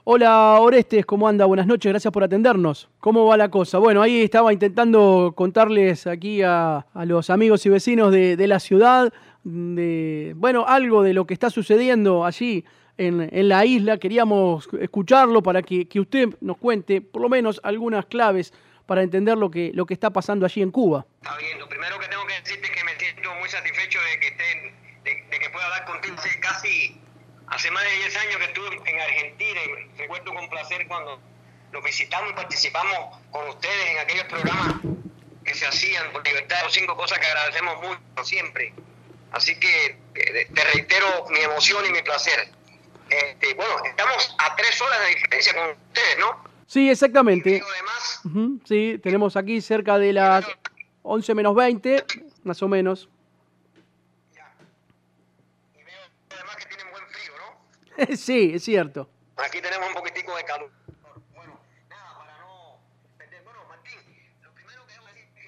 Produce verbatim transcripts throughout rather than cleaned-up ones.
Hola Orestes, ¿cómo anda? Buenas noches, gracias por atendernos. ¿Cómo va la cosa? Bueno, ahí estaba intentando contarles aquí a, a los amigos y vecinos de, de la ciudad, de, bueno, algo de lo que está sucediendo allí en, en la isla. Queríamos escucharlo para que, que usted nos cuente por lo menos algunas claves para entender lo que, lo que está pasando allí en Cuba. Está bien, lo primero que tengo que decirte es que me siento muy satisfecho de que estén, de, de que pueda hablar contigo. Hace casi, hace más de diez años que estuve en Argentina y recuerdo con placer cuando los visitamos y participamos con ustedes en aquellos programas que se hacían por Libertad de los Cinco, cosas que agradecemos mucho siempre. Así que eh, te reitero mi emoción y mi placer. Este, bueno, estamos a tres horas de diferencia con ustedes, ¿no? Sí, exactamente. Además, Uh-huh, sí, tenemos aquí cerca de las once menos veinte, más o menos. y veo además que tienen buen frío, ¿no? Sí, es cierto. Aquí tenemos un poquitico de calor. Bueno, nada, para no perder. Bueno, Martín, lo primero que debo decir es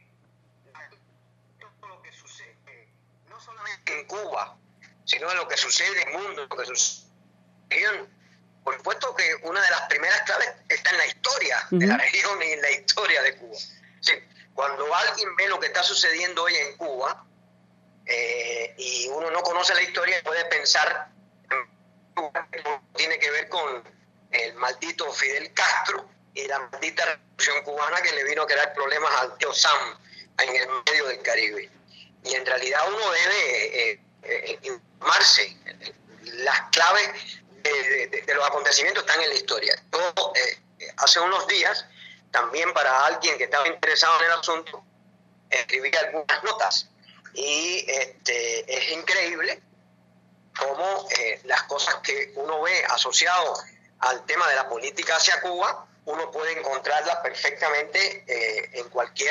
que todo lo que sucede, no solamente en Cuba, sino en lo que sucede en el mundo, lo que sucede en la región. Por supuesto que una de las primeras claves está en la historia uh-huh. de la región y en la historia de Cuba. Sí, cuando alguien ve lo que está sucediendo hoy en Cuba eh, y uno no conoce la historia, puede pensar que tiene que ver con el maldito Fidel Castro y la maldita revolución cubana que le vino a crear problemas al tío Sam en el medio del Caribe. Y en realidad uno debe eh, eh, informarse. Las claves De, de, de los acontecimientos están en la historia. Yo, eh, hace unos días, también para alguien que estaba interesado en el asunto, escribí algunas notas. Y este, es increíble cómo eh, las cosas que uno ve asociadas al tema de la política hacia Cuba, uno puede encontrarlas perfectamente eh, en cualquier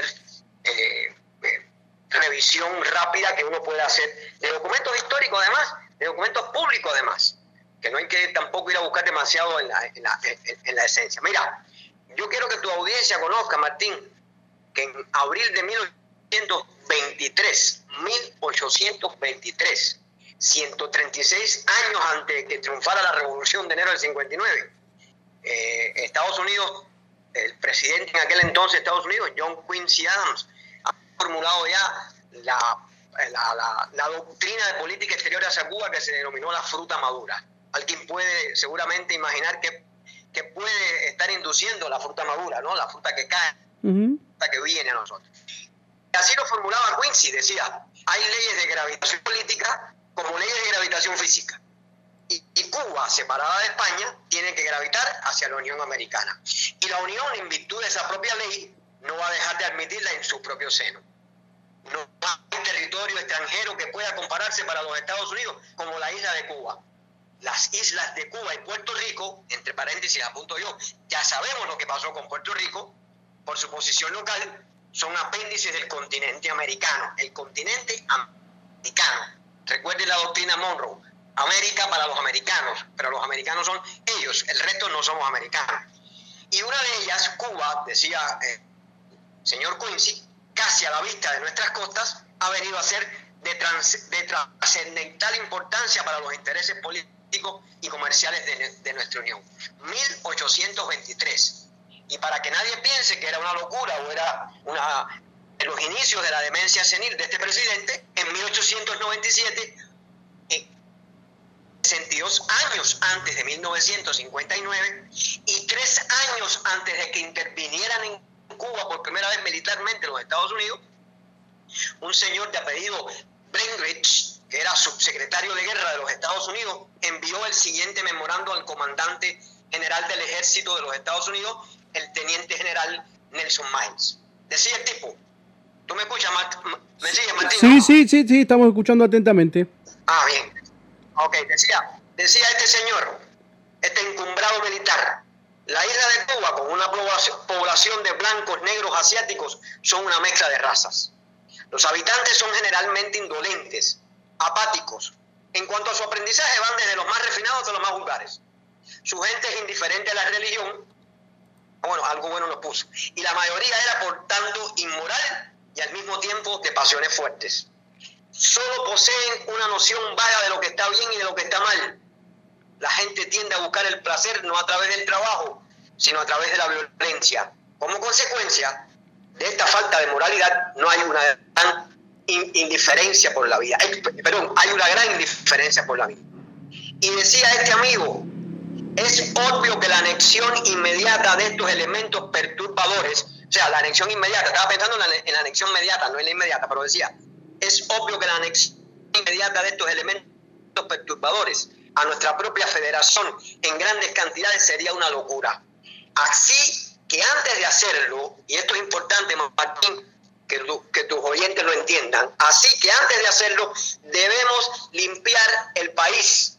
eh, eh, revisión rápida que uno pueda hacer, de documentos históricos además, de documentos públicos además, que no hay que tampoco ir a buscar demasiado en la, en la, en, en la esencia. Mira, yo quiero que tu audiencia conozca, Martín, que en abril de mil ochocientos veintitrés, mil ochocientos veintitrés, ciento treinta y seis años antes de que triunfara la Revolución de enero del cincuenta y nueve, eh, Estados Unidos, el presidente en aquel entonces de Estados Unidos, John Quincy Adams, ha formulado ya la, la, la, la doctrina de política exterior hacia Cuba que se denominó la fruta madura. Alguien puede seguramente imaginar que, que puede estar induciendo la fruta madura, ¿no? La fruta que cae, uh-huh. la fruta que viene a nosotros. Y así lo formulaba Quincy, decía, hay leyes de gravitación política como leyes de gravitación física. Y, y Cuba, separada de España, tiene que gravitar hacia la Unión Americana. Y la Unión, en virtud de esa propia ley, no va a dejar de admitirla en su propio seno. No hay territorio extranjero que pueda compararse para los Estados Unidos como la isla de Cuba. Las islas de Cuba y Puerto Rico, entre paréntesis apunto yo, ya sabemos lo que pasó con Puerto Rico, por su posición local, son apéndices del continente americano, el continente americano. Recuerden la doctrina Monroe, América para los americanos, pero los americanos son ellos, el resto no somos americanos. Y una de ellas, Cuba, decía el eh, señor Quincy, casi a la vista de nuestras costas, ha venido a ser de, trans, de trascendental importancia para los intereses políticos y comerciales de, de nuestra Unión. mil ochocientos veintitrés. Y para que nadie piense que era una locura o era una, en los inicios de la demencia senil de este presidente, en mil ochocientos noventa y siete, eh, sesenta y dos años antes de mil novecientos cincuenta y nueve y tres años antes de que intervinieran en Cuba por primera vez militarmente los Estados Unidos, un señor de apellido Breckinridge, que era subsecretario de guerra de los Estados Unidos, envió el siguiente memorando al comandante general del ejército de los Estados Unidos, el teniente general Nelson Miles. Decía el tipo, ¿tú me escuchas, ¿me sigues, Martín? Sí, ¿no? sí, sí, sí, estamos escuchando atentamente. Ah, bien. Ok, decía, decía este señor, este encumbrado militar, la isla de Cuba, con una población de blancos, negros, asiáticos, son una mezcla de razas. Los habitantes son generalmente indolentes, apáticos. En cuanto a su aprendizaje, van desde los más refinados hasta los más vulgares. Su gente es indiferente a la religión. Bueno, algo bueno nos puso. Y la mayoría era, por tanto, inmoral y al mismo tiempo de pasiones fuertes. Solo poseen una noción vaga de lo que está bien y de lo que está mal. la gente tiende a buscar el placer no a través del trabajo, sino a través de la violencia. Como consecuencia de esta falta de moralidad, no hay una gran indiferencia por la vida. Hay, perdón, hay una gran indiferencia por la vida. Y decía este amigo, es obvio que la anexión inmediata de estos elementos perturbadores, o sea, la anexión inmediata, estaba pensando en la, en la anexión inmediata, no en la inmediata, pero decía, es obvio que la anexión inmediata de estos elementos perturbadores a nuestra propia federación en grandes cantidades sería una locura. Así que antes de hacerlo, y esto es importante, Martín, que, tu, que tus oyentes lo entiendan, así que antes de hacerlo debemos limpiar el país.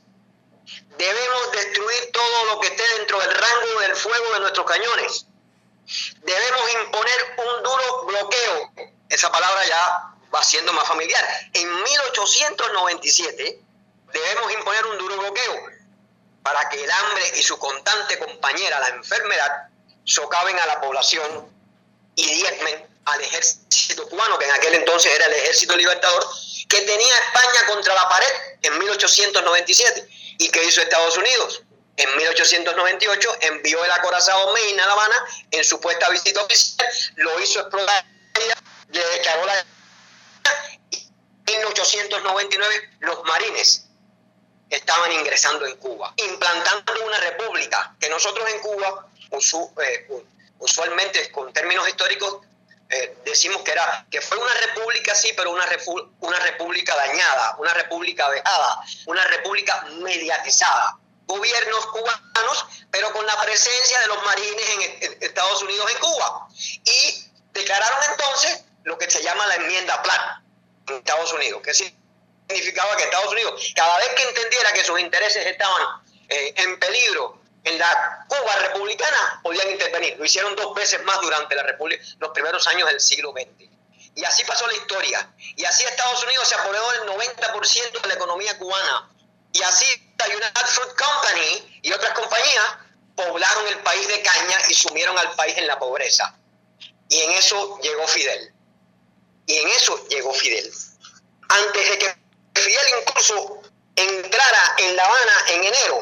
Debemos destruir todo lo que esté dentro del rango del fuego de nuestros cañones. Debemos imponer un duro bloqueo. Esa palabra ya va siendo más familiar. En mil ochocientos noventa y siete debemos imponer un duro bloqueo para que el hambre y su constante compañera, la enfermedad, socaven a la población y diezmen al ejército cubano, que en aquel entonces era el ejército libertador, que tenía a España contra la pared en mil ochocientos noventa y siete. ¿Y qué hizo Estados Unidos? En mil ochocientos noventa y ocho envió el acorazado Maine a La Habana en supuesta visita oficial, lo hizo explotar, le declaró la guerra, y en mil ochocientos noventa y nueve los marines estaban ingresando en Cuba, implantando una república que nosotros en Cuba usu, eh, usualmente con términos históricos eh, decimos que era que fue una república sí, pero una, repu, una república dañada, una república vejada, una república mediatizada. Gobiernos cubanos, pero con la presencia de los marines en Estados Unidos en Cuba. Y declararon entonces lo que se llama la enmienda Platt en Estados Unidos, que significaba que Estados Unidos, cada vez que entendiera que sus intereses estaban eh, en peligro en la Cuba republicana, podían intervenir. Lo hicieron dos veces más durante la República, los primeros años del siglo veinte. Y así pasó la historia. Y así Estados Unidos se apoderó del noventa por ciento de la economía cubana. Y así la United Fruit Company y otras compañías poblaron el país de caña y sumieron al país en la pobreza. Y en eso llegó Fidel. Y en eso llegó Fidel. Antes de que Fidel incluso entrara en La Habana en enero,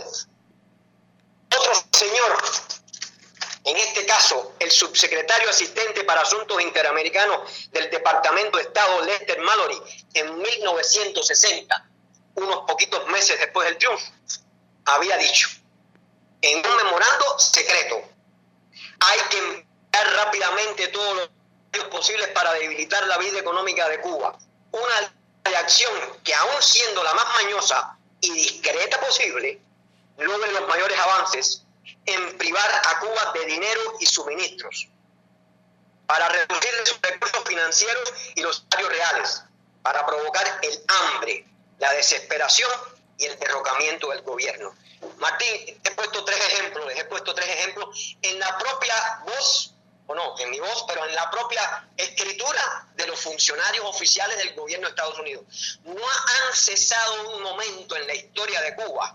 otro señor, en este caso el subsecretario asistente para Asuntos Interamericanos del Departamento de Estado, Lester Mallory, en mil novecientos sesenta, unos poquitos meses después del triunfo, había dicho, en un memorando secreto, hay que emplear rápidamente todos los medios posibles para debilitar la vida económica de Cuba. Una reacción que, aún siendo la más mañosa y discreta posible, logre los mayores avances en privar a Cuba de dinero y suministros, para reducir sus recursos financieros y los salarios reales, para provocar el hambre, la desesperación y el derrocamiento del gobierno. Martín, he puesto tres ejemplos, les he puesto tres ejemplos en la propia voz, o no, en mi voz, pero en la propia escritura de los funcionarios oficiales del gobierno de Estados Unidos. No han cesado un momento en la historia de Cuba,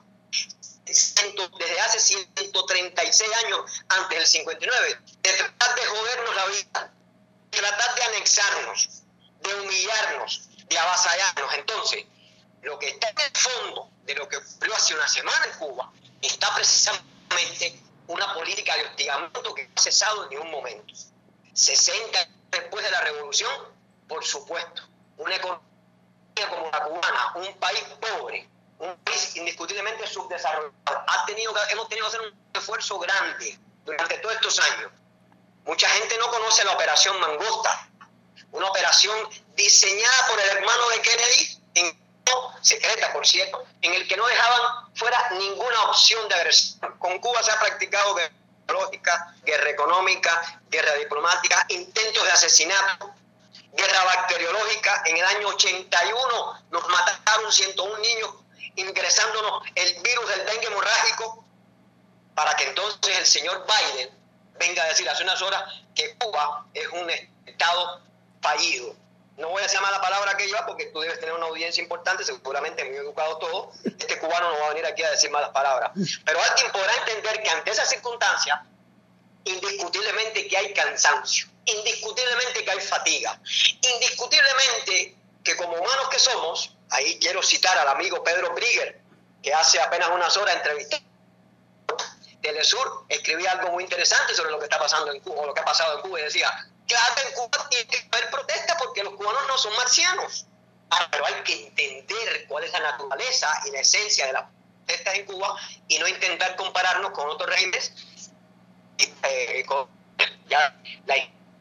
desde hace ciento treinta y seis años antes del cincuenta y nueve, de tratar de jodernos la vida, de tratar de anexarnos, de humillarnos, de avasallarnos. Entonces, lo que está en el fondo de lo que ocurrió hace una semana en Cuba está precisamente una política de hostigamiento que no ha cesado en ningún momento. sesenta años después de la revolución, por supuesto, una economía como la cubana, un país pobre, un país indiscutiblemente subdesarrollado, ha tenido, hemos tenido que hacer un esfuerzo grande durante todos estos años. Mucha gente no conoce la operación Mangosta, una operación diseñada por el hermano de Kennedy, en, secreta por cierto, en el que no dejaban fuera ninguna opción de agresión. Con Cuba se ha practicado guerra biológica, guerra económica, guerra diplomática, intentos de asesinato, guerra bacteriológica. En el año ochenta y uno nos mataron ciento uno niños ingresándonos el virus del dengue hemorrágico, para que entonces el señor Biden venga a decir hace unas horas que Cuba es un estado fallido. No voy a decir más la palabra que yo, porque tú debes tener una audiencia importante, seguramente muy educado todo. Este cubano no va a venir aquí a decir malas palabras. Pero alguien podrá entender que ante esa circunstancia, indiscutiblemente que hay cansancio, indiscutiblemente que hay fatiga, indiscutiblemente que como humanos que somos, ahí quiero citar al amigo Pedro Brigger, que hace apenas unas horas entrevistó Telesur, escribía algo muy interesante sobre lo que está pasando en Cuba, o lo que ha pasado en Cuba, y decía, claro, en Cuba tiene que haber protesta porque los cubanos no son marcianos. Ah, pero hay que entender cuál es la naturaleza y la esencia de las protestas en Cuba y no intentar compararnos con otros regímenes. Eh, con ya la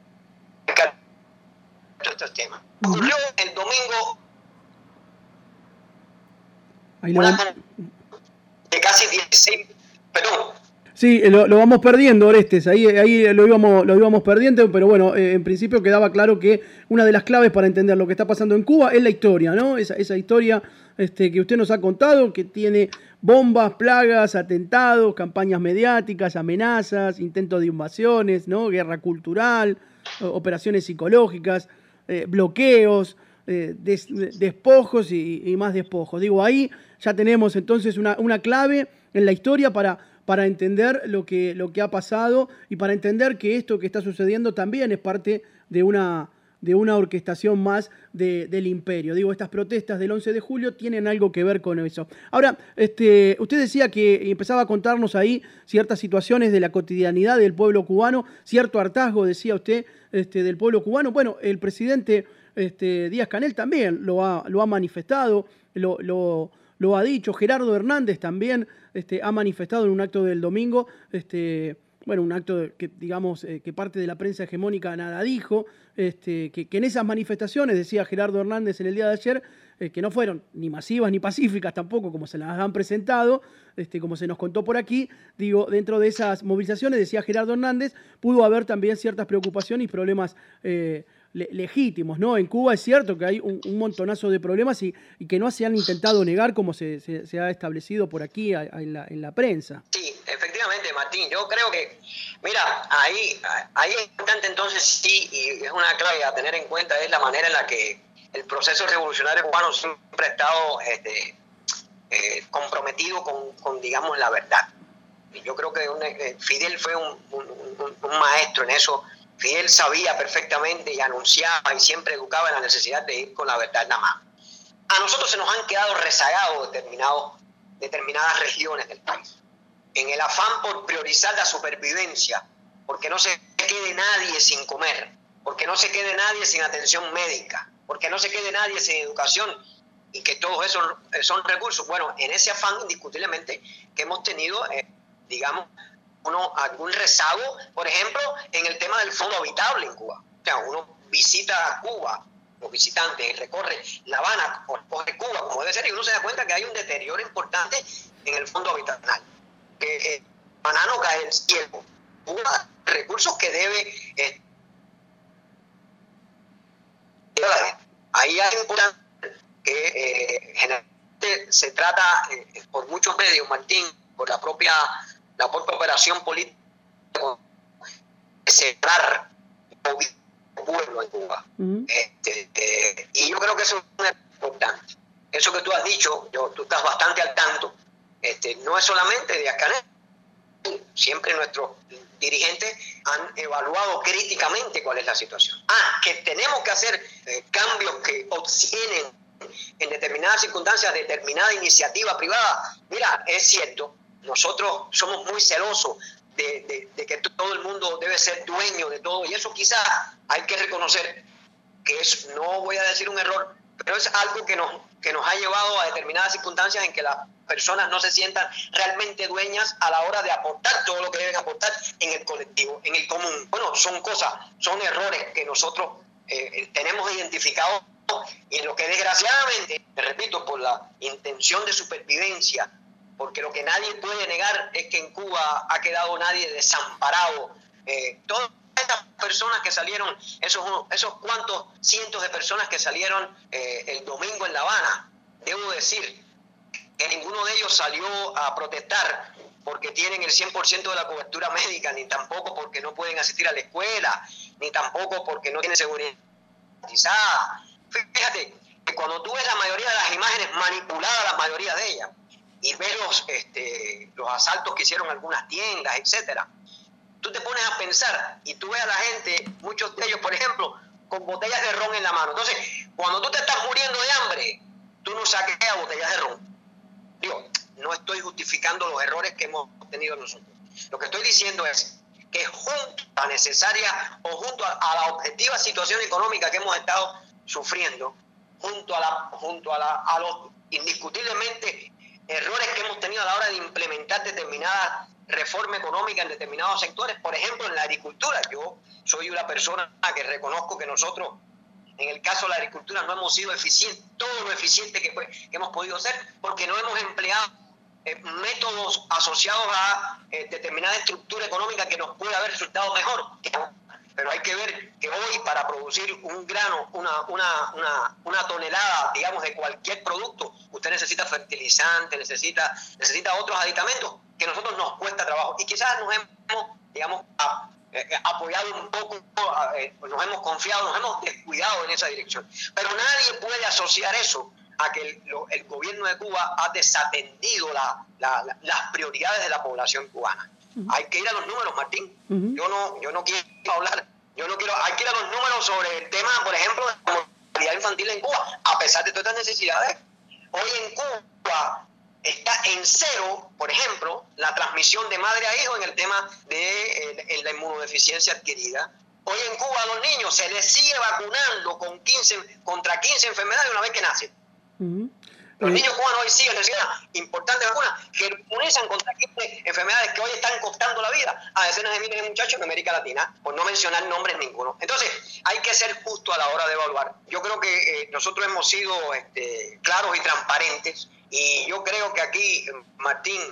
estos temas. Ocurrió el domingo Ahí lo una, de casi dieciséis, perdón. Sí, lo, lo vamos perdiendo, Orestes, ahí, ahí lo, íbamos, lo íbamos perdiendo, pero bueno, eh, en principio quedaba claro que una de las claves para entender lo que está pasando en Cuba es la historia, ¿no? Esa, esa historia este, que usted nos ha contado, que tiene bombas, plagas, atentados, campañas mediáticas, amenazas, intentos de invasiones, ¿no? Guerra cultural, operaciones psicológicas, eh, bloqueos, eh, des, despojos y, y más despojos. Digo, ahí ya tenemos entonces una, una clave en la historia para... para entender lo que, lo que ha pasado y para entender que esto que está sucediendo también es parte de una, de una orquestación más de, del imperio. Digo, estas protestas del once de julio tienen algo que ver con eso. Ahora, este, usted decía que empezaba a contarnos ahí ciertas situaciones de la cotidianidad del pueblo cubano, cierto hartazgo, decía usted, este, del pueblo cubano. Bueno, el presidente este, Díaz-Canel también lo ha, lo ha manifestado, lo... lo Lo ha dicho, Gerardo Hernández también este, ha manifestado en un acto del domingo, este, bueno, un acto que, digamos, eh, que parte de la prensa hegemónica nada dijo, este, que, que en esas manifestaciones, decía Gerardo Hernández en el día de ayer, eh, que no fueron ni masivas ni pacíficas tampoco, como se las han presentado, este, como se nos contó por aquí, digo, dentro de esas movilizaciones, decía Gerardo Hernández, pudo haber también ciertas preocupaciones y problemas eh, legítimos, ¿no? En Cuba es cierto que hay un, un montonazo de problemas y, y que no se han intentado negar como se, se, se ha establecido por aquí a, a, en, la, en la prensa. Sí, efectivamente, Martín. Yo creo que, mira, ahí, ahí es importante entonces, sí, y es una clave a tener en cuenta, es la manera en la que el proceso revolucionario cubano siempre ha estado este, eh, comprometido con, con, digamos, la verdad. Y yo creo que un, eh, Fidel fue un, un, un, un maestro en eso. Fidel sabía perfectamente y anunciaba y siempre educaba en la necesidad de ir con la verdad nada más. A nosotros se nos han quedado rezagados determinados, determinadas regiones del país, en el afán por priorizar la supervivencia, porque no se quede nadie sin comer, porque no se quede nadie sin atención médica, porque no se quede nadie sin educación, y que todos esos son recursos. Bueno, en ese afán indiscutiblemente que hemos tenido, eh, digamos, uno algún rezago, por ejemplo, en el tema del fondo habitable en Cuba. O sea, uno visita a Cuba, los visitantes, recorre La Habana, recorre Cuba, como debe ser, y uno se da cuenta que hay un deterioro importante en el fondo habitacional. Que eh, banano cae del cielo. Cuba, recursos que debe... Eh, ahí hay importante que eh, generalmente se trata eh, por muchos medios, Martín, por la propia... la propia operación política de cerrar el pueblo en Cuba. Uh-huh. este, eh, y yo creo que eso es importante. Eso que tú has dicho, yo, tú estás bastante al tanto, este, no es solamente Díaz-Canel, siempre nuestros dirigentes han evaluado críticamente cuál es la situación. Ah, que tenemos que hacer eh, cambios que obtienen en determinadas circunstancias, determinada iniciativa privada. Mira, es cierto, nosotros somos muy celosos de, de, de que todo el mundo debe ser dueño de todo, y eso quizás hay que reconocer que es, no voy a decir un error, pero es algo que nos, que nos ha llevado a determinadas circunstancias en que las personas no se sientan realmente dueñas a la hora de aportar todo lo que deben aportar en el colectivo, en el común. Bueno, son cosas, son errores que nosotros eh, tenemos identificados, y en lo que desgraciadamente, te repito, por la intención de supervivencia, porque lo que nadie puede negar es que en Cuba ha quedado nadie desamparado. Eh, todas estas personas que salieron, esos, esos cuantos cientos de personas que salieron eh, el domingo en La Habana, debo decir que ninguno de ellos salió a protestar porque tienen el cien por ciento de la cobertura médica, ni tampoco porque no pueden asistir a la escuela, ni tampoco porque no tienen seguridad garantizada. Fíjate que cuando tú ves la mayoría de las imágenes manipuladas, la mayoría de ellas, y ves los, este, los asaltos que hicieron algunas tiendas, etcétera, tú te pones a pensar y tú ves a la gente, muchos de ellos, por ejemplo, con botellas de ron en la mano. Entonces, cuando tú te estás muriendo de hambre, tú no saqueas botellas de ron. Digo, no estoy justificando los errores que hemos tenido nosotros. Lo que estoy diciendo es que junto a la necesaria o junto a, a la objetiva situación económica que hemos estado sufriendo, junto a, la, junto a, la, a los indiscutiblemente errores que hemos tenido a la hora de implementar determinadas reformas económicas en determinados sectores, por ejemplo en la agricultura. Yo soy una persona que reconozco que nosotros, en el caso de la agricultura, no hemos sido eficientes, todo lo eficiente que, que hemos podido ser, porque no hemos empleado eh, métodos asociados a eh, determinada estructura económica que nos puede haber resultado mejor. Pero hay que ver que hoy, para producir un grano, una, una, una, una tonelada, digamos, de cualquier producto, usted necesita fertilizantes, necesita, necesita otros aditamentos que a nosotros nos cuesta trabajo. Y quizás nos hemos, digamos, a, eh, apoyado un poco, eh, nos hemos confiado, nos hemos descuidado en esa dirección. Pero nadie puede asociar eso a que el, lo, el gobierno de Cuba ha desatendido la, la, la, las prioridades de la población cubana. Uh-huh. Hay que ir a los números, Martín. Uh-huh. Yo no, yo no quiero hablar, yo no quiero, hay que ir a los números sobre el tema, por ejemplo, de la mortalidad infantil en Cuba, a pesar de todas estas necesidades. Hoy en Cuba está en cero, por ejemplo, la transmisión de madre a hijo en el tema de eh, la inmunodeficiencia adquirida. Hoy en Cuba a los niños se les sigue vacunando con quince, contra quince enfermedades una vez que nacen. Uh-huh. Los niños cubanos hoy siguen recibiendo importantes vacunas que inmunizan contra quince enfermedades que hoy están costando la vida a decenas de miles de muchachos en América Latina, por no mencionar nombres ninguno. Entonces, hay que ser justo a la hora de evaluar. Yo creo que eh, nosotros hemos sido este, claros y transparentes, y yo creo que aquí, Martín,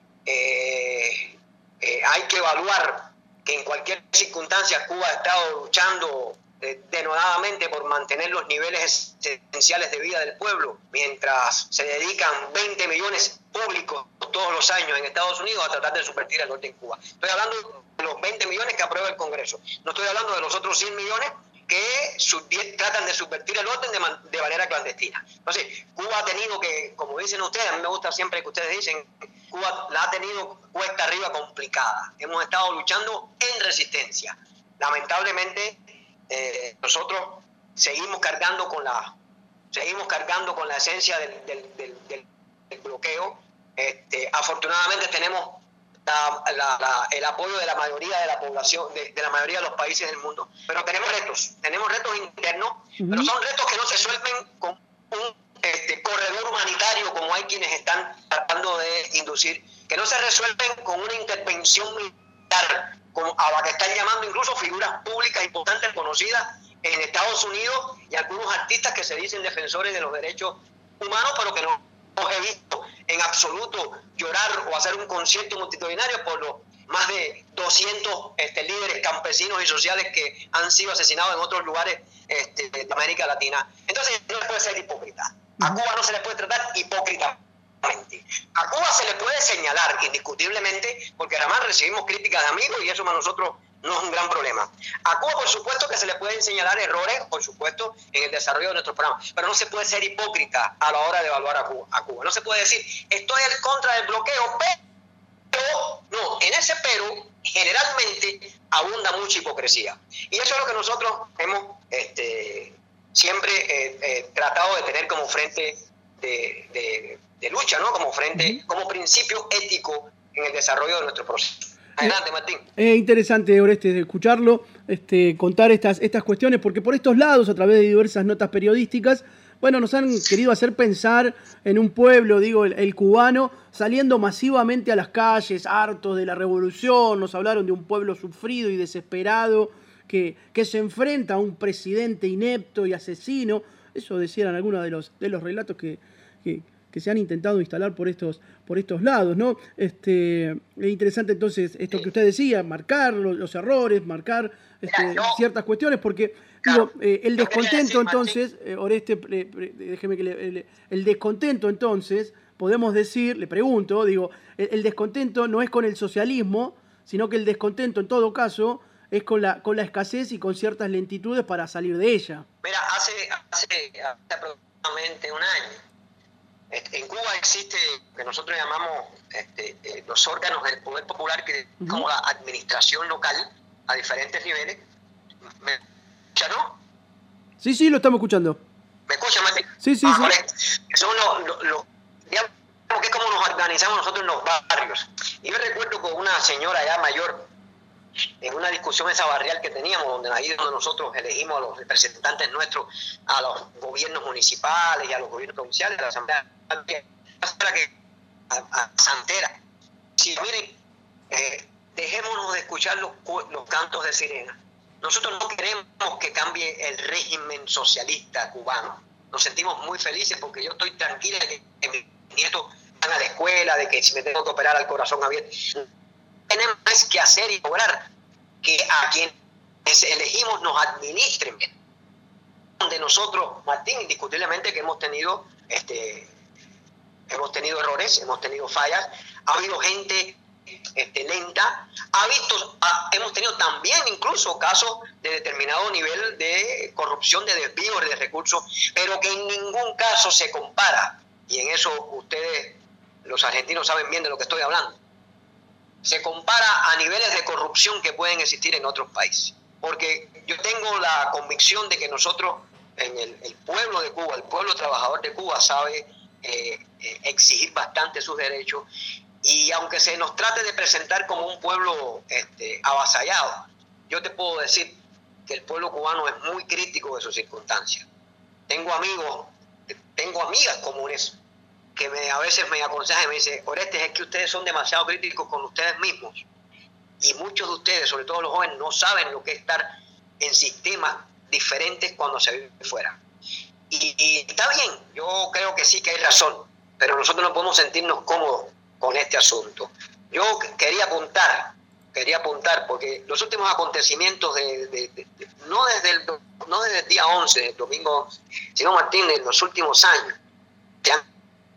eh, eh, hay que evaluar que en cualquier circunstancia Cuba ha estado luchando denodadamente por mantener los niveles esenciales de vida del pueblo, mientras se dedican veinte millones públicos todos los años en Estados Unidos a tratar de subvertir el orden en Cuba. Estoy hablando de los veinte millones que aprueba el Congreso, no estoy hablando de los otros cien millones que sub, tratan de subvertir el orden de, man, de manera clandestina. Entonces, Cuba ha tenido que, como dicen ustedes, a mí me gusta siempre que ustedes dicen, Cuba la ha tenido cuesta arriba complicada. Hemos estado luchando en resistencia. Lamentablemente, Eh, nosotros seguimos cargando con la seguimos cargando con la esencia del, del, del, del, del bloqueo. Este, afortunadamente tenemos la, la, la, el apoyo de la mayoría de la población, de, de la mayoría de los países del mundo, pero tenemos retos, tenemos retos internos, uh-huh. pero son retos que no se resuelven con un este, corredor humanitario como hay quienes están tratando de inducir, que no se resuelven con una intervención militar como a la que están llamando incluso figuras públicas importantes conocidas en Estados Unidos y algunos artistas que se dicen defensores de los derechos humanos, pero que no los he visto en absoluto llorar o hacer un concierto multitudinario por los más de doscientos este, líderes campesinos y sociales que han sido asesinados en otros lugares este, de América Latina. Entonces no se puede ser hipócrita. A Cuba no se le puede tratar hipócritamente. A Cuba se le puede señalar indiscutiblemente, porque además recibimos críticas de amigos y eso para nosotros no es un gran problema. A Cuba, por supuesto, que se le pueden señalar errores, por supuesto, en el desarrollo de nuestros programas, pero no se puede ser hipócrita a la hora de evaluar a Cuba. A Cuba. No se puede decir, estoy en contra del bloqueo, pero no, en ese pero generalmente abunda mucha hipocresía. Y eso es lo que nosotros hemos este, siempre eh, eh, tratado de tener como frente de... de de lucha, ¿no? Como frente, como principio ético en el desarrollo de nuestro proceso. Adelante, Martín. Es eh, interesante, Oreste, escucharlo, este, contar estas, estas cuestiones, porque por estos lados, a través de diversas notas periodísticas, bueno, nos han querido hacer pensar en un pueblo, digo, el, el cubano, saliendo masivamente a las calles, hartos de la revolución, nos hablaron de un pueblo sufrido y desesperado, que, que se enfrenta a un presidente inepto y asesino. Eso decían algunos de los, de los relatos que... que que se han intentado instalar por estos, por estos lados, ¿no? Este, es interesante entonces esto que usted decía, marcar los, los errores, marcar este, Mira, yo, ciertas cuestiones, porque claro, digo, eh, el descontento decir, entonces, eh, Oreste, eh, déjeme que le, el, el descontento entonces, podemos decir, le pregunto, digo, el, el descontento no es con el socialismo, sino que el descontento en todo caso es con la, con la escasez y con ciertas lentitudes para salir de ella. Mira, hace, hace, hace aproximadamente un año, en Cuba existe lo que nosotros llamamos este, eh, los órganos del poder popular, que uh-huh. como la administración local a diferentes niveles. ¿Me escucha, no? Sí, sí, lo estamos escuchando. ¿Me escucha, Martín? Sí, sí, ah, sí. Correcto. Son los, los, los, digamos, que es como nos organizamos nosotros en los barrios. Y yo recuerdo con una señora ya mayor, en una discusión esa barrial que teníamos, donde ahí donde nosotros elegimos a los representantes nuestros, a los gobiernos municipales y a los gobiernos provinciales, a la asamblea, a, a Santera. Si miren, eh, dejémonos de escuchar los, los cantos de sirena. Nosotros no queremos que cambie el régimen socialista cubano. Nos sentimos muy felices porque yo estoy tranquila de que mis nietos van a la escuela, de que si me tengo que operar al corazón abierto. Tenemos que hacer y lograr que a quienes elegimos nos administren bien. De nosotros, Martín, indiscutiblemente que hemos tenido, este, hemos tenido errores, hemos tenido fallas, ha habido gente este, lenta, ha visto, ha, hemos tenido también incluso casos de determinado nivel de corrupción, de desvío de recursos, pero que en ningún caso se compara, y en eso ustedes, los argentinos, saben bien de lo que estoy hablando, se compara a niveles de corrupción que pueden existir en otros países. Porque yo tengo la convicción de que nosotros, en el, el pueblo de Cuba, el pueblo trabajador de Cuba sabe eh, eh, exigir bastante sus derechos, y aunque se nos trate de presentar como un pueblo este, avasallado, yo te puedo decir que el pueblo cubano es muy crítico de sus circunstancias. Tengo amigos, tengo amigas comunes que me, a veces me aconsejan y me dicen: Orestes, es que ustedes son demasiado críticos con ustedes mismos. Y muchos de ustedes, sobre todo los jóvenes, no saben lo que es estar en sistemas diferentes cuando se vive fuera. Y, y está bien, yo creo que sí que hay razón, pero nosotros no podemos sentirnos cómodos con este asunto. Yo quería apuntar, quería apuntar, porque los últimos acontecimientos, de, de, de, de, no, desde el, no desde el día once, del domingo, sino, Martín, en los últimos años, se han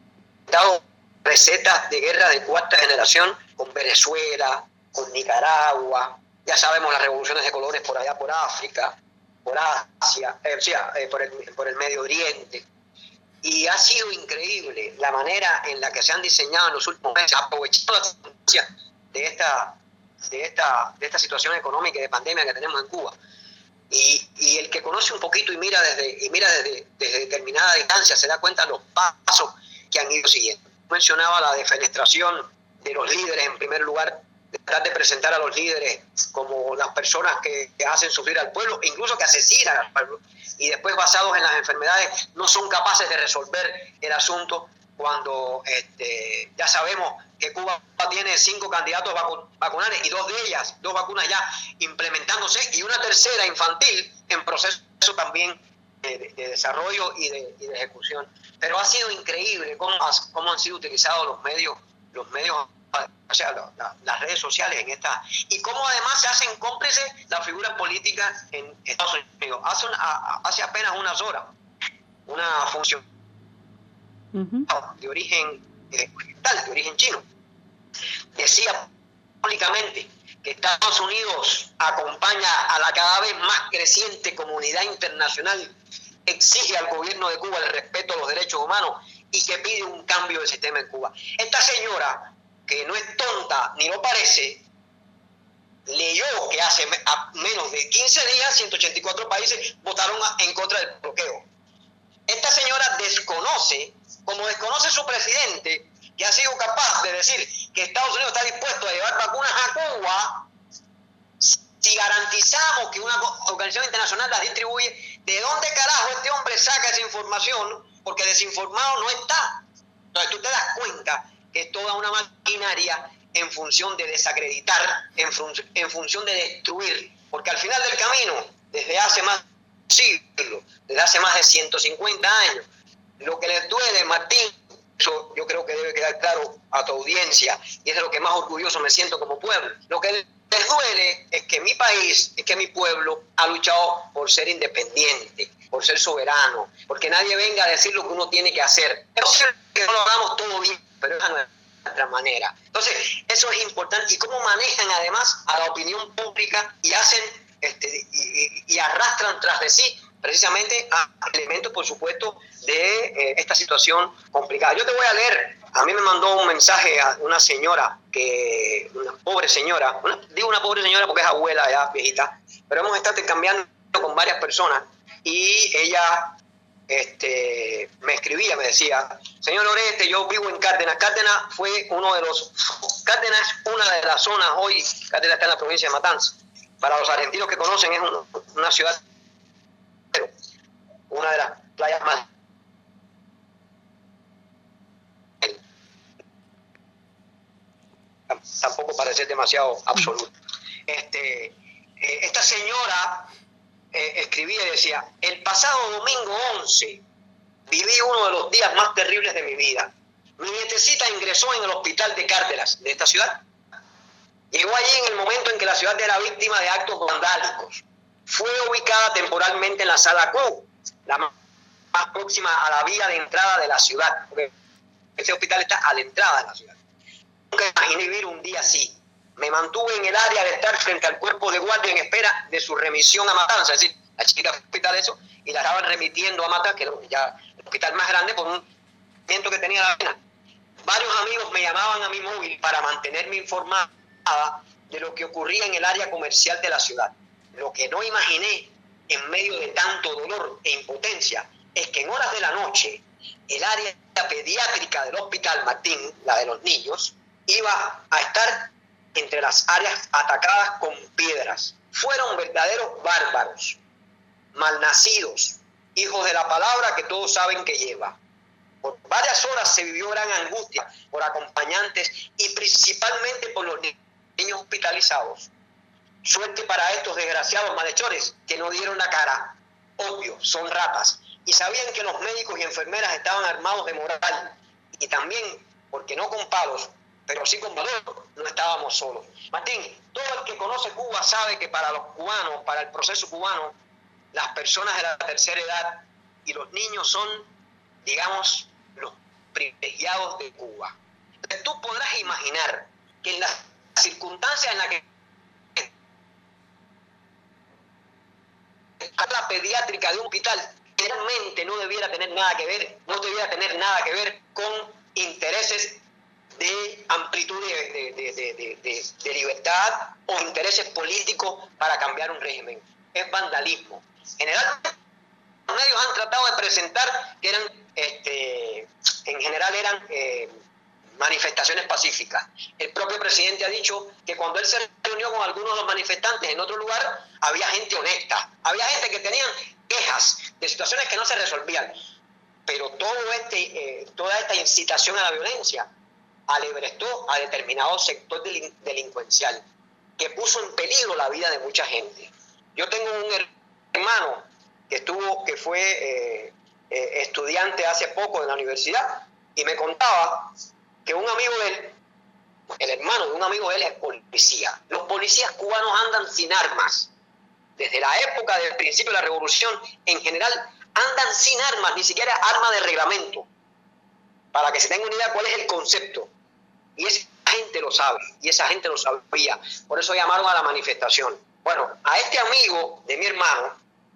dado recetas de guerra de cuarta generación con Venezuela, con Nicaragua, ya sabemos las revoluciones de colores por allá por África, por Asia, eh, o sea, eh, por, el, por el Medio Oriente. Y ha sido increíble la manera en la que se han diseñado en los últimos meses, aprovechando la circunstancia de esta, de, esta, de esta situación económica y de pandemia que tenemos en Cuba. Y, y el que conoce un poquito y mira desde, y mira desde, desde determinada distancia se da cuenta de los pasos que han ido siguiendo. Mencionaba la defenestración de los líderes en primer lugar, tratar de presentar a los líderes como las personas que, que hacen sufrir al pueblo, incluso que asesinan al pueblo, y después, basados en las enfermedades, no son capaces de resolver el asunto cuando este, ya sabemos que Cuba tiene cinco candidatos vacu vacunales y dos de ellas, dos vacunas ya implementándose, y una tercera infantil en proceso también de, de, de desarrollo y de, y de ejecución. Pero ha sido increíble cómo, cómo han sido utilizados los medios, los medios o sea, la, la, las redes sociales en esta, y cómo además se hacen cómplices las figuras políticas en Estados Unidos. Hace, una, hace apenas unas horas, una función uh-huh. de origen eh, oriental, de origen chino, decía públicamente que Estados Unidos acompaña a la cada vez más creciente comunidad internacional, exige al gobierno de Cuba el respeto a los derechos humanos y que pide un cambio de sistema en Cuba. Esta señora, que no es tonta ni lo parece, leyó que hace a menos de quince días ciento ochenta y cuatro países votaron en contra del bloqueo. Esta señora desconoce, como desconoce su presidente, que ha sido capaz de decir que Estados Unidos está dispuesto a llevar vacunas a Cuba si garantizamos que una organización internacional las distribuye. ¿De dónde carajo este hombre saca esa información? Porque desinformado no está. Entonces tú te das cuenta que es toda una maquinaria en función de desacreditar, en, fun en función de destruir, porque al final del camino, desde hace más de un siglo, desde hace más de ciento cincuenta años, lo que les duele, Martín, eso yo creo que debe quedar claro a tu audiencia, y es de lo que más orgulloso me siento como pueblo, lo que les duele es que mi país, es que mi pueblo ha luchado por ser independiente, por ser soberano, porque nadie venga a decir lo que uno tiene que hacer. Es posible que no lo hagamos todo bien, pero esa no es nuestra manera. Entonces, eso es importante. Y cómo manejan además a la opinión pública y hacen este, y, y, y arrastran tras de sí precisamente a elementos, por supuesto, de eh, esta situación complicada. Yo te voy a leer, a mí me mandó un mensaje a una señora, que una pobre señora, una, digo una pobre señora porque es abuela ya, viejita, pero hemos estado cambiando con varias personas y ella este, me escribía, me decía, señor Oreste, yo vivo en Cárdenas. Cárdenas fue uno de los, Cárdenas es una de las zonas hoy, Cárdenas está en la provincia de Matanzas. Para los argentinos que conocen es una, una ciudad, una de las playas más tampoco parece demasiado absoluto. Este, eh, esta señora eh, escribía y decía, el pasado domingo once viví uno de los días más terribles de mi vida. Mi nietecita ingresó en el hospital de Cárdenas, de esta ciudad. Llegó allí en el momento en que la ciudad era víctima de actos vandálicos. Fue ubicada temporalmente en la sala Q, la más próxima a la vía de entrada de la ciudad, porque este hospital está a la entrada de la ciudad. Nunca imaginé vivir un día así. Me mantuve en el área de estar frente al cuerpo de guardia en espera de su remisión a Matanzas. Es decir, la chica del hospital eso, y la estaban remitiendo a Matanzas, que era ya el hospital más grande, por un movimiento que tenía la pena. Varios amigos me llamaban a mi móvil para mantenerme informada de lo que ocurría en el área comercial de la ciudad. Lo que no imaginé, en medio de tanto dolor e impotencia, es que en horas de la noche, el área pediátrica del hospital Martín, la de los niños, iba a estar entre las áreas atacadas con piedras. Fueron verdaderos bárbaros, malnacidos, hijos de la palabra que todos saben que lleva. Por varias horas se vivió gran angustia por acompañantes y principalmente por los niños hospitalizados. Suerte para estos desgraciados malhechores que no dieron la cara. Obvio, son ratas. Y sabían que los médicos y enfermeras estaban armados de moral. Y también, porque no con palos, pero sí con valor, no estábamos solos. Martín, todo el que conoce Cuba sabe que para los cubanos, para el proceso cubano, las personas de la tercera edad y los niños son, digamos, los privilegiados de Cuba. Entonces, tú podrás imaginar que en las circunstancias en las que la pediátrica de un hospital realmente no debiera tener nada que ver, no debiera tener nada que ver con intereses de amplitud de, de, de, de, de, de libertad o intereses políticos para cambiar un régimen. Es vandalismo. Generalmente los medios han tratado de presentar que eran, este, en general eran eh, manifestaciones pacíficas. El propio presidente ha dicho que cuando él se reunió con algunos de los manifestantes en otro lugar, había gente honesta, había gente que tenían quejas de situaciones que no se resolvían. Pero todo este, eh, toda esta incitación a la violencia alebrestó a determinado sector delin delincuencial que puso en peligro la vida de mucha gente. Yo tengo un hermano que estuvo, que fue eh, eh, estudiante hace poco en la universidad y me contaba que un amigo de él, el hermano de un amigo de él es policía. Los policías cubanos andan sin armas. Desde la época del principio de la revolución, en general, andan sin armas, ni siquiera armas de reglamento. Para que se tenga una idea cuál es el concepto. Y esa gente lo sabe, y esa gente lo sabía. Por eso llamaron a la manifestación. Bueno, a este amigo de mi hermano,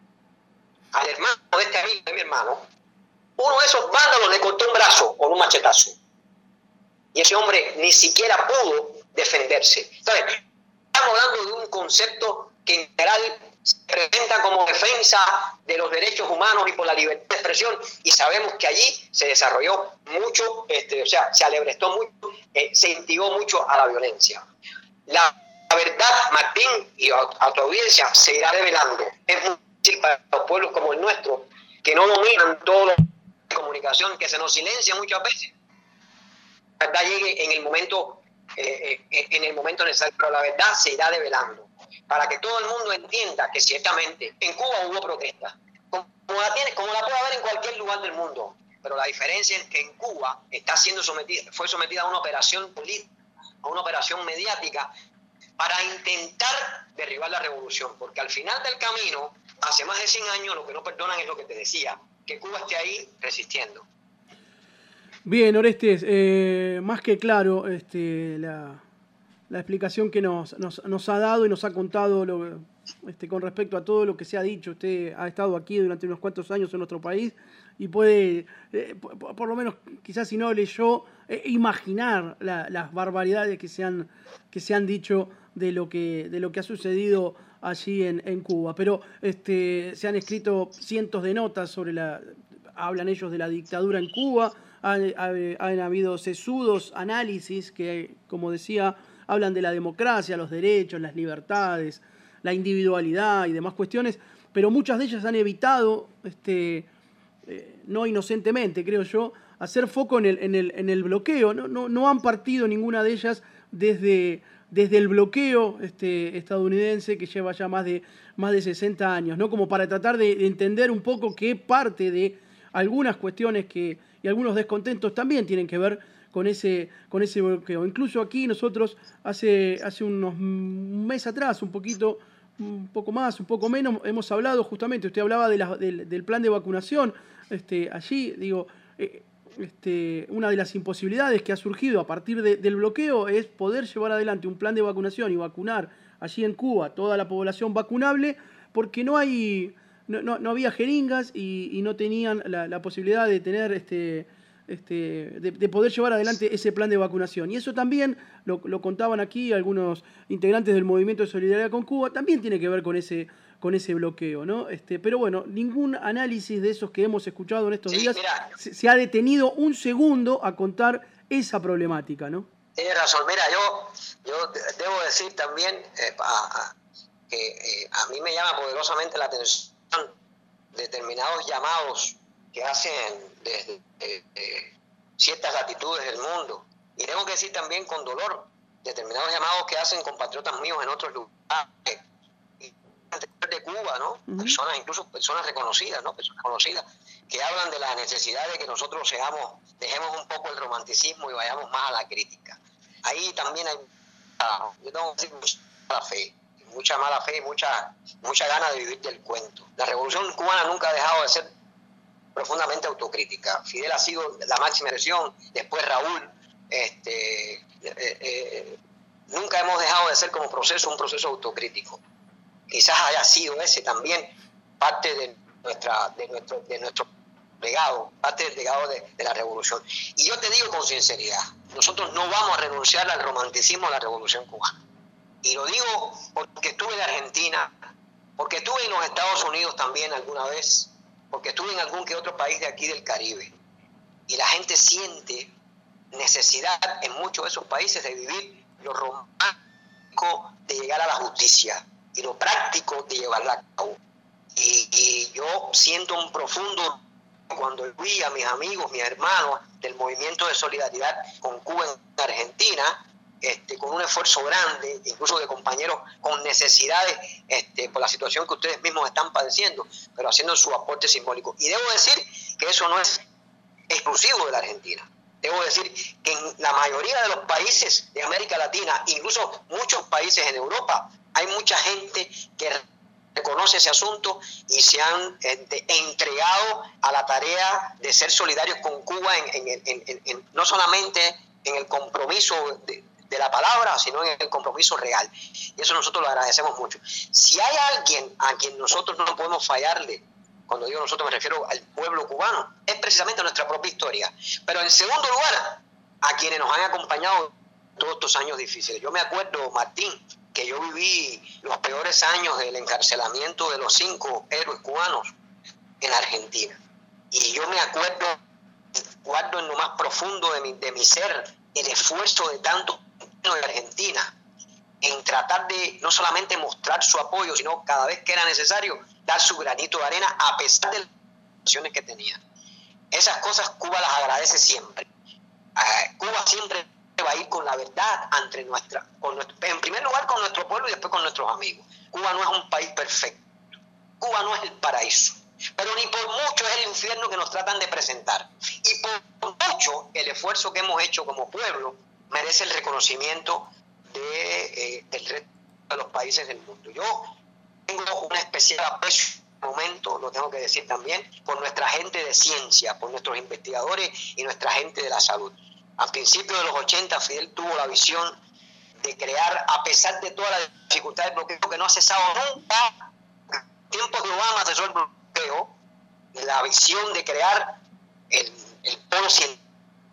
al hermano de este amigo de mi hermano, uno de esos vándalos le cortó un brazo con un machetazo. Y ese hombre ni siquiera pudo defenderse. Entonces, estamos hablando de un concepto que en general se presenta como defensa de los derechos humanos y por la libertad de expresión, y sabemos que allí se desarrolló mucho, este, o sea, se alebrestó mucho, eh, se instigó mucho a la violencia. La, la verdad, Martín, y a, a tu audiencia, se irá develando. Es muy difícil para los pueblos como el nuestro, que no dominan todo lo de comunicación, que se nos silencia muchas veces. La verdad llegue en el momento, eh, eh, en el momento necesario, pero la verdad se irá develando, para que todo el mundo entienda que ciertamente en Cuba hubo protesta, como la, tiene, como la puede haber en cualquier lugar del mundo, pero la diferencia es que en Cuba está siendo sometida, fue sometida a una operación política, a una operación mediática, para intentar derribar la revolución, porque al final del camino, hace más de cien años, lo que no perdonan es lo que te decía, que Cuba esté ahí resistiendo. Bien, Orestes, eh, más que claro este, la, la explicación que nos, nos, nos ha dado y nos ha contado lo, este, con respecto a todo lo que se ha dicho. Usted ha estado aquí durante unos cuantos años en nuestro país y puede, eh, por, por lo menos, quizás si no leyó, eh, imaginar la, las barbaridades que se han, que se han dicho de lo que, de lo que ha sucedido allí en, en Cuba. Pero este, se han escrito cientos de notas sobre la... hablan ellos de la dictadura en Cuba, han, han habido sesudos análisis que, como decía, hablan de la democracia, los derechos, las libertades, la individualidad y demás cuestiones, pero muchas de ellas han evitado, este, eh, no inocentemente, creo yo, hacer foco en el, en el, en el bloqueo. No, no, no han partido ninguna de ellas desde, desde el bloqueo este, estadounidense que lleva ya más de, más de sesenta años, ¿no? Como para tratar de entender un poco qué parte de algunas cuestiones que, y algunos descontentos también tienen que ver con ese, con ese bloqueo. Incluso aquí nosotros hace, hace unos un mes atrás, un poquito, un poco más, un poco menos, hemos hablado justamente, usted hablaba de la, del, del plan de vacunación, este, allí, digo, eh, este, una de las imposibilidades que ha surgido a partir de, del bloqueo es poder llevar adelante un plan de vacunación y vacunar allí en Cuba toda la población vacunable, porque no hay, no, no, no había jeringas y, y no tenían la, la posibilidad de tener este, este, de, de poder llevar adelante ese plan de vacunación. Y eso también, lo, lo contaban aquí algunos integrantes del Movimiento de Solidaridad con Cuba, también tiene que ver con ese, con ese bloqueo, ¿no? Este, pero bueno, ningún análisis de esos que hemos escuchado en estos sí, días mira, se, se ha detenido un segundo a contar esa problemática, ¿no? Tienes razón. Mira, yo, yo debo decir también eh, a, a, que eh, a mí me llama poderosamente la atención determinados llamados que hacen desde eh, eh, ciertas latitudes del mundo. Y tengo que decir también con dolor, determinados llamados que hacen compatriotas míos en otros lugares, de Cuba, ¿no? Uh-huh. Personas, incluso personas reconocidas, ¿no? Personas conocidas, que hablan de la necesidad de que nosotros seamos, dejemos un poco el romanticismo y vayamos más a la crítica. Ahí también hay, yo tengo que decir, mucha mala fe, mucha mala fe y mucha, mucha gana de vivir del cuento. La revolución cubana nunca ha dejado de ser profundamente autocrítica. Fidel ha sido la máxima expresión, después Raúl, este, eh, eh, nunca hemos dejado de ser como proceso un proceso autocrítico. Quizás haya sido ese también parte de nuestra de nuestro de nuestro legado, parte del legado de, de la revolución. Y yo te digo con sinceridad, nosotros no vamos a renunciar al romanticismo de la revolución cubana. Y lo digo porque estuve en Argentina, porque estuve en los Estados Unidos también alguna vez, porque estuve en algún que otro país de aquí del Caribe. Y la gente siente necesidad en muchos de esos países de vivir lo romántico de llegar a la justicia y lo práctico de llevarla a cabo. Y, y yo siento un profundo cuando vi a mis amigos, mis hermanos del movimiento de solidaridad con Cuba en Argentina, este, con un esfuerzo grande, incluso de compañeros con necesidades este, por la situación que ustedes mismos están padeciendo, pero haciendo su aporte simbólico. Y debo decir que eso no es exclusivo de la Argentina. Debo decir que en la mayoría de los países de América Latina, incluso muchos países en Europa, hay mucha gente que reconoce ese asunto y se han eh, entregado a la tarea de ser solidarios con Cuba, en, en, en, en, en, no solamente en el compromiso de, de la palabra, sino en el compromiso real. Y eso nosotros lo agradecemos mucho. Si hay alguien a quien nosotros no podemos fallarle, cuando digo nosotros me refiero al pueblo cubano, es precisamente nuestra propia historia. Pero en segundo lugar, a quienes nos han acompañado todos estos años difíciles. Yo me acuerdo, Martín, que yo viví los peores años del encarcelamiento de los cinco héroes cubanos en Argentina. Y yo me acuerdo, guardo en lo más profundo de mi, de mi ser el esfuerzo de tantos de Argentina en tratar de no solamente mostrar su apoyo, sino cada vez que era necesario dar su granito de arena a pesar de las situaciones que tenía. Esas cosas Cuba las agradece siempre. Uh, Cuba siempre va a ir con la verdad ante nuestra, con nuestro, en primer lugar con nuestro pueblo y después con nuestros amigos. Cuba no es un país perfecto. Cuba no es el paraíso. Pero ni por mucho es el infierno que nos tratan de presentar. Y por mucho el esfuerzo que hemos hecho como pueblo merece el reconocimiento de, eh, del resto de los países del mundo. Yo tengo un especial aprecio en este momento, lo tengo que decir también, por nuestra gente de ciencia, por nuestros investigadores y nuestra gente de la salud. A principios de los ochenta, Fidel tuvo la visión de crear, a pesar de todas las dificultades del bloqueo, que no ha cesado nunca, en tiempos de Obama cesó el bloqueo, la visión de crear el, el polo científico,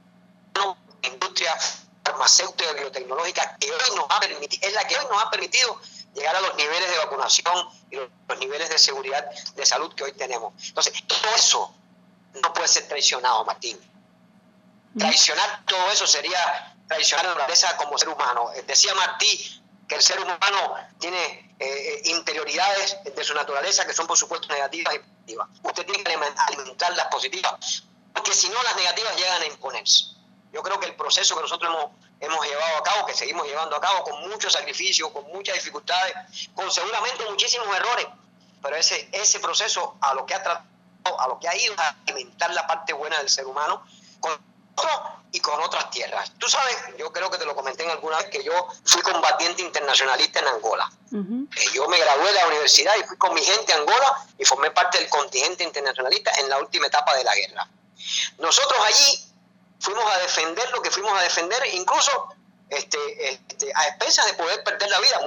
industria farmacéutica y biotecnológica, que hoy nos ha permitido, es la que hoy nos ha permitido llegar a los niveles de vacunación y los, los niveles de seguridad de salud que hoy tenemos. Entonces, todo eso no puede ser traicionado, Martín. Traicionar todo eso sería traicionar la naturaleza como ser humano. Decía Martí que el ser humano tiene eh, interioridades de su naturaleza que son por supuesto negativas y positivas. Usted tiene que alimentar las positivas, porque si no las negativas llegan a imponerse. Yo creo que el proceso que nosotros hemos, hemos llevado a cabo, que seguimos llevando a cabo con mucho sacrificio, con muchas dificultades, con seguramente muchísimos errores, pero ese, ese proceso a lo que ha tratado, a lo que ha ido a alimentar la parte buena del ser humano, con y con otras tierras. Tú sabes, yo creo que te lo comenté en alguna vez, que yo fui combatiente internacionalista en Angola. Uh-huh. eh, yo me gradué de la universidad y fui con mi gente a Angola y formé parte del contingente internacionalista en la última etapa de la guerra. Nosotros allí fuimos a defender lo que fuimos a defender, incluso este, este, a expensas de poder perder la vida.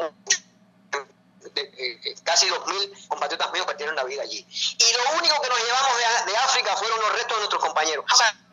De, de, de, casi dos mil compatriotas míos perdieron la vida allí. Y lo único que nos llevamos de, de África fueron los restos de nuestros compañeros. O sea,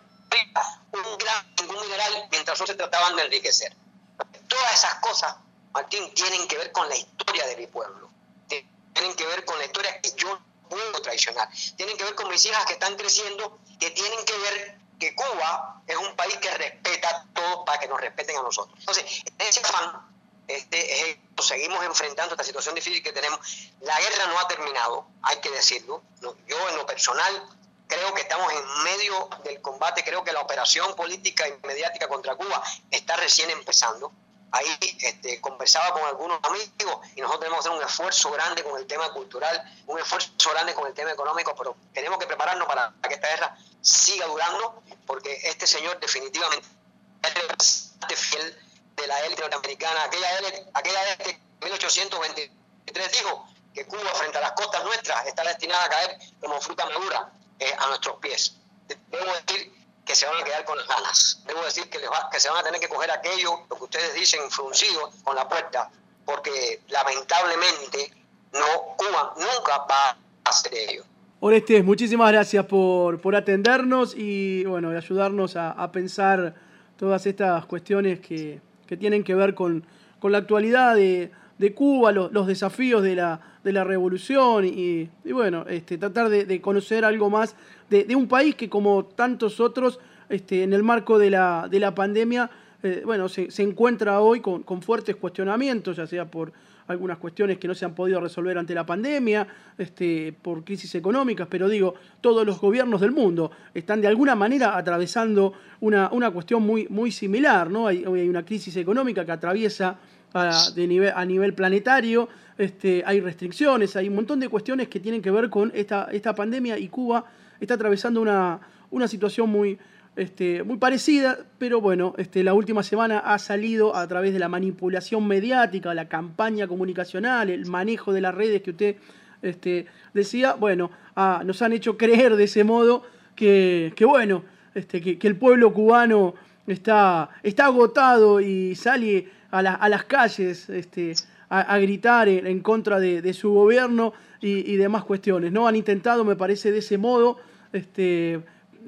un gran ningún mineral mientras no se trataban de enriquecer. Todas esas cosas, Martín, tienen que ver con la historia de mi pueblo, tienen que ver con la historia que yo no puedo traicionar, tienen que ver con mis hijas que están creciendo, que tienen que ver que Cuba es un país que respeta a todos para que nos respeten a nosotros. Entonces, en ese afán, este, eh, seguimos enfrentando esta situación difícil que tenemos. La guerra no ha terminado, hay que decirlo. Yo en lo personal creo que estamos en medio del combate, creo que la operación política y mediática contra Cuba está recién empezando. Ahí este, conversaba con algunos amigos y nosotros tenemos que hacer un esfuerzo grande con el tema cultural, un esfuerzo grande con el tema económico, pero tenemos que prepararnos para que esta guerra siga durando, porque este señor definitivamente es el representante fiel de la élite norteamericana, aquella élite, aquella élite que en mil ochocientos veintitrés dijo que Cuba frente a las costas nuestras está destinada a caer como fruta madura eh, a nuestros pies. Debo decir que se van a quedar con las ganas. Debo decir que, les va, que se van a tener que coger aquello, lo que ustedes dicen, fruncido con la puerta, porque lamentablemente no, Cuba nunca va a hacer ello. Orestes, muchísimas gracias por, por atendernos y bueno, y ayudarnos a, a pensar todas estas cuestiones que, que tienen que ver con, con la actualidad de, de Cuba, los, los desafíos de la, de la revolución y, y bueno, este, tratar de, de conocer algo más de, de un país que como tantos otros, este, en el marco de la, de la pandemia, eh, bueno, se, se encuentra hoy con, con fuertes cuestionamientos, ya sea por algunas cuestiones que no se han podido resolver ante la pandemia, este, por crisis económicas, pero digo, todos los gobiernos del mundo están de alguna manera atravesando una, una cuestión muy, muy similar, ¿no? Hay, hay una crisis económica que atraviesa a, de nivel, a nivel planetario, este, hay restricciones, hay un montón de cuestiones que tienen que ver con esta, esta pandemia y Cuba está atravesando una, una situación muy... Este, muy parecida, pero bueno, este, la última semana ha salido a través de la manipulación mediática, la campaña comunicacional, el manejo de las redes que usted este, decía, bueno, ah, nos han hecho creer de ese modo que, que bueno, este, que, que el pueblo cubano está, está agotado y sale a, la, a las calles este, a, a gritar en, en contra de, de su gobierno y, y demás cuestiones, ¿no? Han intentado, me parece, de ese modo, este,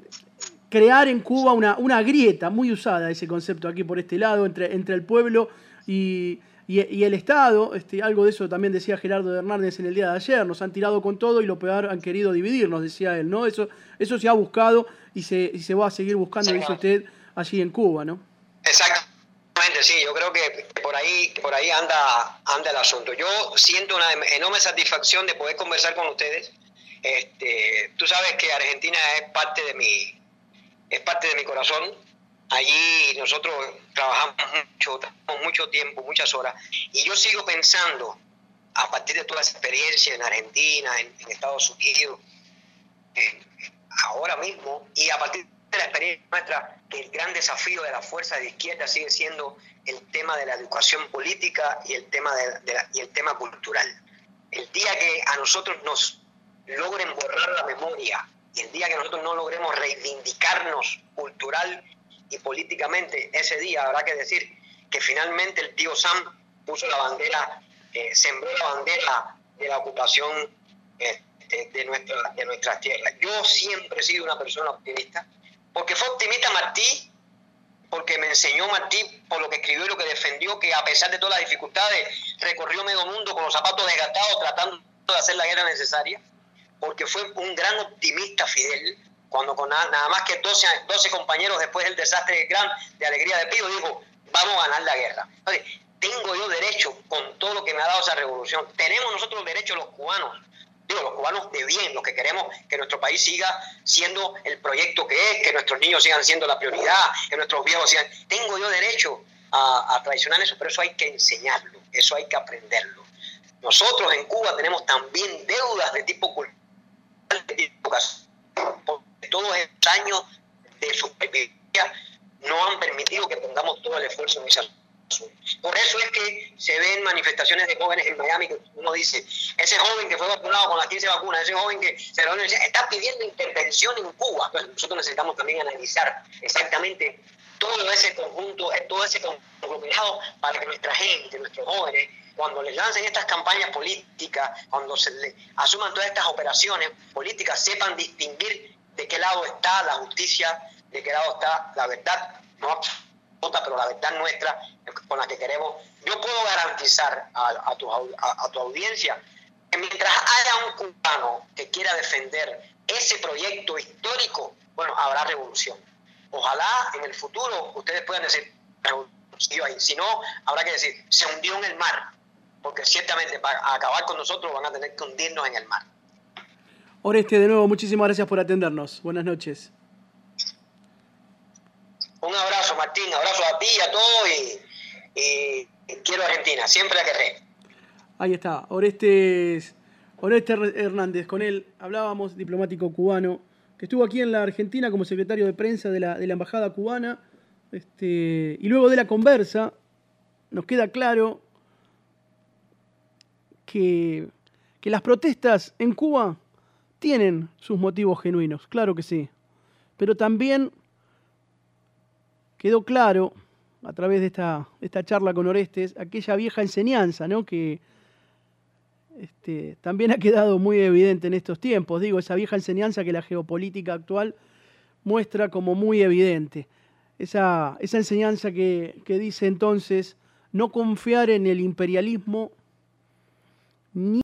crear en Cuba una, una grieta, muy usada ese concepto aquí por este lado, entre, entre el pueblo y, y, y el Estado. Este, algo de eso también decía Gerardo Hernández en el día de ayer. Nos han tirado con todo y lo peor han querido dividirnos, decía él, ¿no? Eso, eso se ha buscado y se, y se va a seguir buscando, sí, dice usted, allí en Cuba, ¿no? Exactamente, sí. Yo creo que por ahí, por ahí anda, anda el asunto. Yo siento una enorme satisfacción de poder conversar con ustedes. Este, tú sabes que Argentina es parte de mi... es parte de mi corazón. Allí nosotros trabajamos mucho, trabajamos mucho tiempo, muchas horas, y yo sigo pensando, a partir de toda esa experiencia en Argentina, en, en Estados Unidos, en, ahora mismo, y a partir de la experiencia nuestra, que el gran desafío de la fuerza de izquierda sigue siendo el tema de la educación política y el tema, de, de la, y el tema cultural. El día que a nosotros nos logren borrar la memoria, y el día que nosotros no logremos reivindicarnos cultural y políticamente, ese día habrá que decir que finalmente el tío Sam puso la bandera, eh, sembró la bandera de la ocupación eh, de, de, nuestra, de nuestras tierras. Yo siempre he sido una persona optimista, porque fue optimista Martí, porque me enseñó Martí por lo que escribió y lo que defendió, que a pesar de todas las dificultades recorrió medio mundo con los zapatos desgastados tratando de hacer la guerra necesaria, porque fue un gran optimista Fidel cuando con nada, nada más que doce, doce compañeros después del desastre de Gran, de Alegría de Pío, dijo, vamos a ganar la guerra. Entonces, tengo yo derecho, con todo lo que me ha dado esa revolución, tenemos nosotros derecho los cubanos, digo, los cubanos de bien, los que queremos que nuestro país siga siendo el proyecto que es, que nuestros niños sigan siendo la prioridad, que nuestros viejos sigan... Tengo yo derecho a, a traicionar eso, pero eso hay que enseñarlo, eso hay que aprenderlo. Nosotros en Cuba tenemos también deudas de tipo cultural, de tipo educación, porque todos estos años de supervivencia no han permitido que pongamos todo el esfuerzo en esa asunto. Por eso es que se ven manifestaciones de jóvenes en Miami que uno dice, ese joven que fue vacunado con las quince vacunas, ese joven que se reunió, está pidiendo intervención en Cuba. Entonces nosotros necesitamos también analizar exactamente todo ese conjunto, todo ese conglomerado para que nuestra gente, nuestros jóvenes, cuando les lancen estas campañas políticas, cuando se les asuman todas estas operaciones políticas, sepan distinguir de qué lado está la justicia, de qué lado está la verdad, no absoluta, pero la verdad nuestra, con la que queremos. Yo puedo garantizar a, a, tu, a, a tu audiencia que mientras haya un cubano que quiera defender ese proyecto histórico, bueno, habrá revolución. Ojalá en el futuro ustedes puedan decir, si no, habrá que decir, se hundió en el mar, porque ciertamente para acabar con nosotros van a tener que hundirnos en el mar. Oreste, de nuevo, muchísimas gracias por atendernos. Buenas noches. Un abrazo, Martín, abrazo a ti y a todos, y, y, y quiero Argentina, siempre la querré. Ahí está, Oreste, Oreste Hernández, con él hablábamos, diplomático cubano, que estuvo aquí en la Argentina como secretario de prensa de la, de la Embajada Cubana, este, y luego de la conversa nos queda claro que, que las protestas en Cuba tienen sus motivos genuinos, claro que sí, pero también quedó claro, a través de esta, esta charla con Orestes, aquella vieja enseñanza, ¿no?, que este, también ha quedado muy evidente en estos tiempos. Digo, esa vieja enseñanza que la geopolítica actual muestra como muy evidente. Esa, esa enseñanza que, que dice entonces no confiar en el imperialismo ni